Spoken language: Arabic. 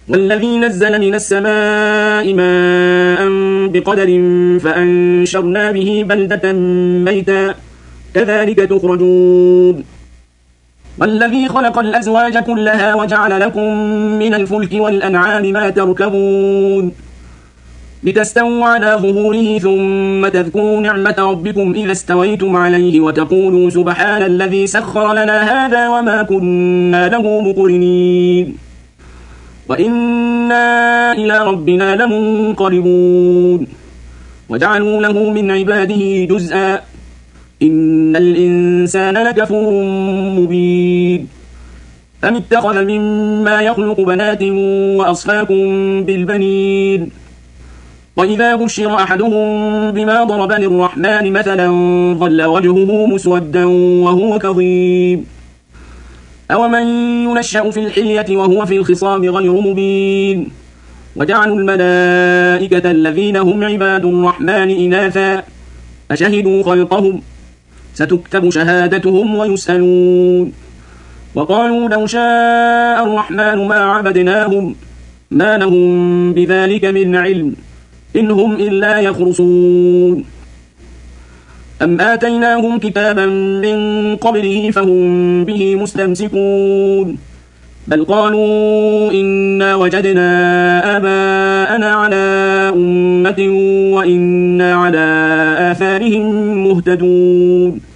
والذي نزل من السماء ماء بقدر فأنشرنا به بلدة ميتا كذلك تخرجون والذي خلق الأزواج كلها وجعل لكم من الفلك والأنعام ما تركبون لتستووا على ظهوره ثم تذكروا نعمة ربكم إذا استويتم عليه وتقولوا سبحان الذي سخر لنا هذا وما كنا له مقرنين وإنا إلى ربنا لمنقلبون وجعلوا له من عباده جزءا إن الإنسان لكفور مبين أم اتخذ مما يخلق بنات وأصفاكم بالبنين وإذا بشر أحدهم بما ضرب للرحمن مثلا ظل وجهه مسودا وهو كظيم أومن ينشأ في الحلية وهو في الخصام غير مبين وجعلوا الملائكة الذين هم عباد الرحمن إناثا أشهدوا خلقهم ستكتب شهادتهم ويسألون وقالوا لو شاء الرحمن ما عبدناهم ما لهم بذلك من علم إن هم إلا يخرصون أم آتيناهم كتابا من قبله فهم به مستمسكون بل قالوا إنا وجدنا آباءنا على أمة وإنا على آثارهم مهتدون